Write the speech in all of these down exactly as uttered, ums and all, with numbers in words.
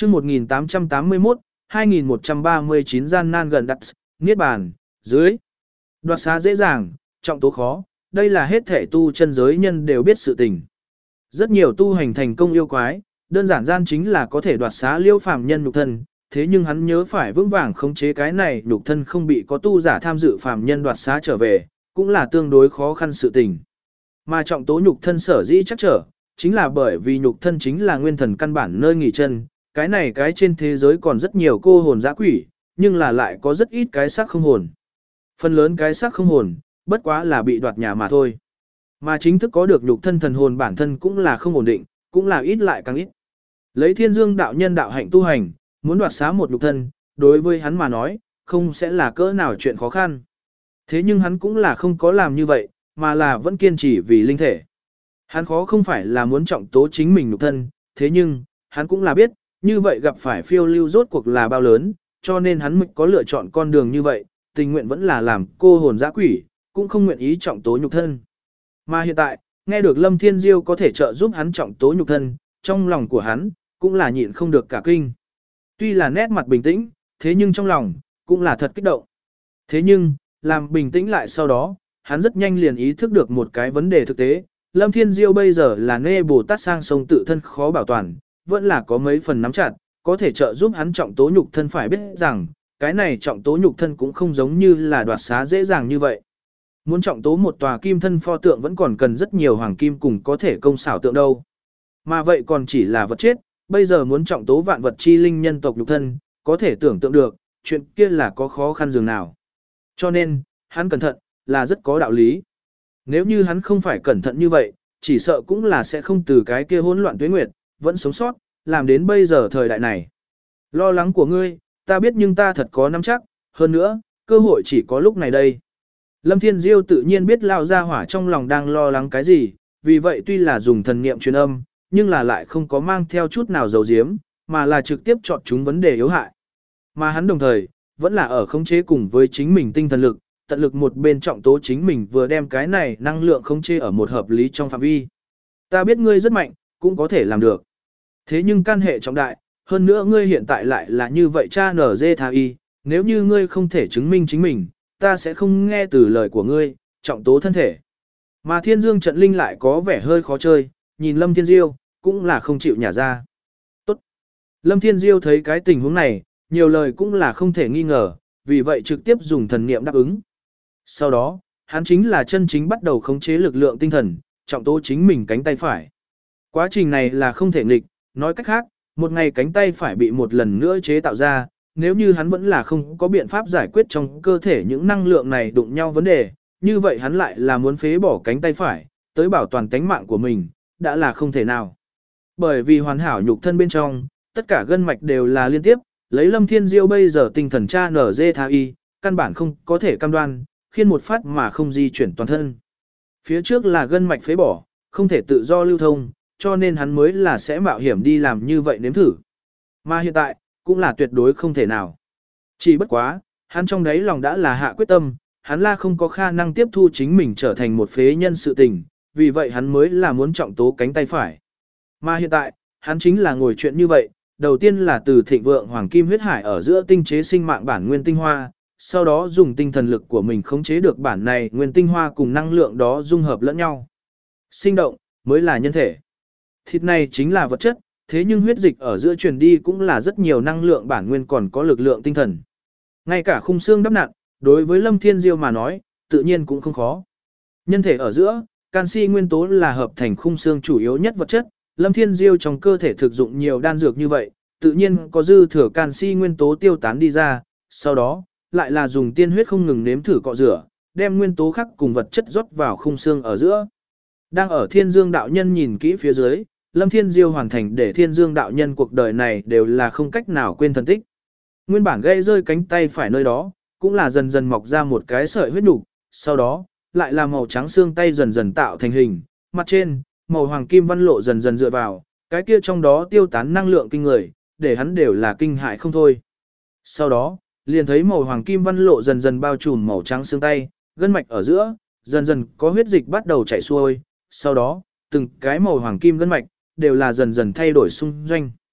chương một nghìn tám trăm tám mươi mốt, hai nghìn một trăm ba mươi chín gian nan gần đặt, niết bàn, dưới. Đoạt xá dễ dàng, trọng tố khó, đây là hết thể tu chân giới nhân đều biết sự tình. Rất nhiều tu hành thành công yêu quái, đơn giản gian chính là có thể đoạt xá liêu phàm nhân nhục thân, thế nhưng hắn nhớ phải vững vàng khống chế cái này nhục thân không bị có tu giả tham dự phàm nhân đoạt xá trở về, cũng là tương đối khó khăn sự tình. Mà trọng tố nhục thân sở dĩ chắc trở, chính là bởi vì nhục thân chính là nguyên thần căn bản nơi nghỉ chân, cái này cái trên thế giới còn rất nhiều cô hồn dã quỷ, nhưng là lại có rất ít cái xác không hồn. Phần lớn cái xác không hồn, bất quá là bị đoạt nhà mà thôi. Mà chính thức có được nhục thân thần hồn bản thân cũng là không ổn định, cũng là ít lại càng ít. Lấy Thiên Dương đạo nhân đạo hạnh tu hành, muốn đoạt xá một nhục thân, đối với hắn mà nói, không sẽ là cỡ nào chuyện khó khăn. Thế nhưng hắn cũng là không có làm như vậy, mà là vẫn kiên trì vì linh thể. Hắn khó không phải là muốn trọng tố chính mình nhục thân, thế nhưng, hắn cũng là biết, như vậy gặp phải phiêu lưu rốt cuộc là bao lớn, cho nên hắn mới có lựa chọn con đường như vậy, tình nguyện vẫn là làm cô hồn dã quỷ, cũng không nguyện ý trọng tố nhục thân. Mà hiện tại, nghe được Lâm Thiên Diêu có thể trợ giúp hắn trọng tố nhục thân, trong lòng của hắn, cũng là nhịn không được cả kinh. Tuy là nét mặt bình tĩnh, thế nhưng trong lòng, cũng là thật kích động. Thế nhưng, làm bình tĩnh lại sau đó, hắn rất nhanh liền ý thức được một cái vấn đề thực tế. Lâm Thiên Diêu bây giờ là nê Bồ Tát sang sông tự thân khó bảo toàn, vẫn là có mấy phần nắm chặt, có thể trợ giúp hắn trọng tố nhục thân phải biết rằng, cái này trọng tố nhục thân cũng không giống như là đoạt xá dễ dàng như vậy. Muốn trọng tố một tòa kim thân pho tượng vẫn còn cần rất nhiều hoàng kim cùng có thể công xảo tượng đâu. Mà vậy còn chỉ là vật chết, bây giờ muốn trọng tố vạn vật chi linh nhân tộc nhục thân, có thể tưởng tượng được, chuyện kia là có khó khăn dường nào. Cho nên, hắn cẩn thận, là rất có đạo lý. Nếu như hắn không phải cẩn thận như vậy, chỉ sợ cũng là sẽ không từ cái kia hỗn loạn tuế nguyệt, vẫn sống sót, làm đến bây giờ thời đại này. Lo lắng của ngươi, ta biết nhưng ta thật có nắm chắc, hơn nữa, cơ hội chỉ có lúc này đây. Lâm Thiên Diêu tự nhiên biết lao ra hỏa trong lòng đang lo lắng cái gì, vì vậy tuy là dùng thần niệm truyền âm, nhưng là lại không có mang theo chút nào dầu diếm, mà là trực tiếp chọn chúng vấn đề yếu hại. Mà hắn đồng thời, vẫn là ở khống chế cùng với chính mình tinh thần lực, tận lực một bên trọng tố chính mình vừa đem cái này năng lượng khống chế ở một hợp lý trong phạm vi. Ta biết ngươi rất mạnh, cũng có thể làm được. Thế nhưng căn hệ trọng đại, hơn nữa ngươi hiện tại lại là như vậy cha nở dê tha y, nếu như ngươi không thể chứng minh chính mình, ta sẽ không nghe từ lời của ngươi, trọng tố thân thể. Mà Thiên Dương trận linh lại có vẻ hơi khó chơi, nhìn Lâm Thiên Diêu, cũng là không chịu nhả ra. Tốt. Lâm Thiên Diêu thấy cái tình huống này, nhiều lời cũng là không thể nghi ngờ, vì vậy trực tiếp dùng thần niệm đáp ứng. Sau đó, hắn chính là chân chính bắt đầu khống chế lực lượng tinh thần, trọng tố chính mình cánh tay phải. Quá trình này là không thể nghịch, nói cách khác, một ngày cánh tay phải bị một lần nữa chế tạo ra, nếu như hắn vẫn là không có biện pháp giải quyết trong cơ thể những năng lượng này đụng nhau vấn đề, như vậy hắn lại là muốn phế bỏ cánh tay phải, tới bảo toàn tánh mạng của mình, đã là không thể nào. Bởi vì hoàn hảo nhục thân bên trong, tất cả gân mạch đều là liên tiếp, lấy Lâm Thiên Diêu bây giờ tinh thần cha nở dê tha y, căn bản không có thể cam đoan, khiến một phát mà không di chuyển toàn thân. Phía trước là gân mạch phế bỏ, không thể tự do lưu thông, cho nên hắn mới là sẽ mạo hiểm đi làm như vậy nếm thử. Mà hiện tại, cũng là tuyệt đối không thể nào. Chỉ bất quá, hắn trong đấy lòng đã là hạ quyết tâm, hắn là không có khả năng tiếp thu chính mình trở thành một phế nhân sự tình, vì vậy hắn mới là muốn trọng tố cánh tay phải. Mà hiện tại, hắn chính là ngồi chuyện như vậy, đầu tiên là từ thịnh vượng hoàng kim huyết hải ở giữa tinh chế sinh mạng bản nguyên tinh hoa, sau đó dùng tinh thần lực của mình khống chế được bản này nguyên tinh hoa cùng năng lượng đó dung hợp lẫn nhau. Sinh động, mới là nhân thể. Thịt này chính là vật chất, thế nhưng huyết dịch ở giữa truyền đi cũng là rất nhiều năng lượng bản nguyên còn có lực lượng tinh thần. Ngay cả khung xương đắp nặn, đối với Lâm Thiên Diêu mà nói, tự nhiên cũng không khó. Nhân thể ở giữa, canxi nguyên tố là hợp thành khung xương chủ yếu nhất vật chất, Lâm Thiên Diêu trong cơ thể thực dụng nhiều đan dược như vậy, tự nhiên có dư thừa canxi nguyên tố tiêu tán đi ra, sau đó, lại là dùng tiên huyết không ngừng nếm thử cọ rửa, đem nguyên tố khác cùng vật chất rót vào khung xương ở giữa. Đang ở Thiên Dương đạo nhân nhìn kỹ phía dưới, Lâm Thiên Diêu hoàn thành để Thiên Dương đạo nhân cuộc đời này đều là không cách nào quên thần tích. Nguyên bản gây rơi cánh tay phải nơi đó, cũng là dần dần mọc ra một cái sợi huyết nục, sau đó, lại là màu trắng xương tay dần dần tạo thành hình, mặt trên, màu hoàng kim văn lộ dần dần dựa vào, cái kia trong đó tiêu tán năng lượng kinh người, để hắn đều là kinh hại không thôi. Sau đó, liền thấy màu hoàng kim văn lộ dần dần bao trùm màu trắng xương tay, gân mạch ở giữa, dần dần có huyết dịch bắt đầu chảy xuôi, sau đó, từng cái màu hoàng kim gân mạch, đều là dần dần thay đổi xung doanh.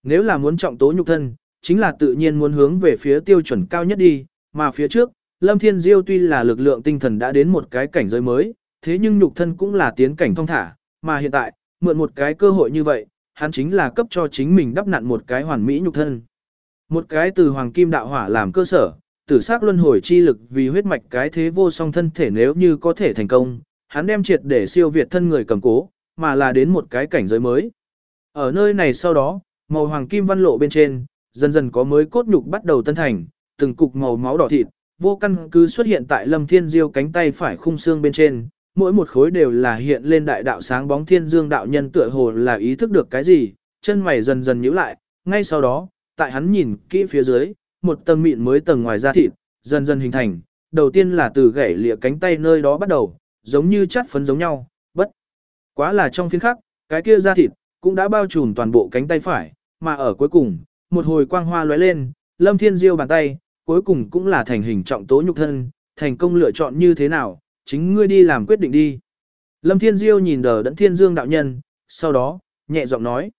Nếu là muốn trọng tố nhục thân, chính là tự nhiên muốn hướng về phía tiêu chuẩn cao nhất đi, mà phía trước, Lâm Thiên Diêu tuy là lực lượng tinh thần đã đến một cái cảnh giới mới, thế nhưng nhục thân cũng là tiến cảnh thong thả, mà hiện tại, mượn một cái cơ hội như vậy, hắn chính là cấp cho chính mình đắp nặn một cái hoàn mỹ nhục thân. Một cái từ hoàng kim đạo hỏa làm cơ sở, tử sắc luân hồi chi lực vì huyết mạch cái thế vô song thân thể nếu như có thể thành công, hắn đem triệt để siêu việt thân người cầm cố, mà là đến một cái cảnh giới mới. Ở nơi này sau đó, màu hoàng kim văn lộ bên trên, dần dần có mới cốt nhục bắt đầu tân thành, từng cục màu máu đỏ thịt, vô căn cứ xuất hiện tại Lâm Thiên Diêu cánh tay phải khung xương bên trên, mỗi một khối đều là hiện lên đại đạo sáng bóng thiên dương đạo nhân tựa hồ là ý thức được cái gì, chân mày dần dần nhíu lại, ngay sau đó, tại hắn nhìn kỹ phía dưới, một tầng mịn mới tầng ngoài da thịt, dần dần hình thành, đầu tiên là từ gãy lìa cánh tay nơi đó bắt đầu, giống như chát phấn giống nhau, bất quá là trong phiên khắc, cái kia da thịt cũng đã bao trùm toàn bộ cánh tay phải, mà ở cuối cùng, một hồi quang hoa lóe lên, Lâm Thiên Diêu bàn tay, cuối cùng cũng là thành hình trọng tố nhục thân, thành công lựa chọn như thế nào, chính ngươi đi làm quyết định đi. Lâm Thiên Diêu nhìn Đờ Đẫn Thiên Dương đạo nhân, sau đó, nhẹ giọng nói.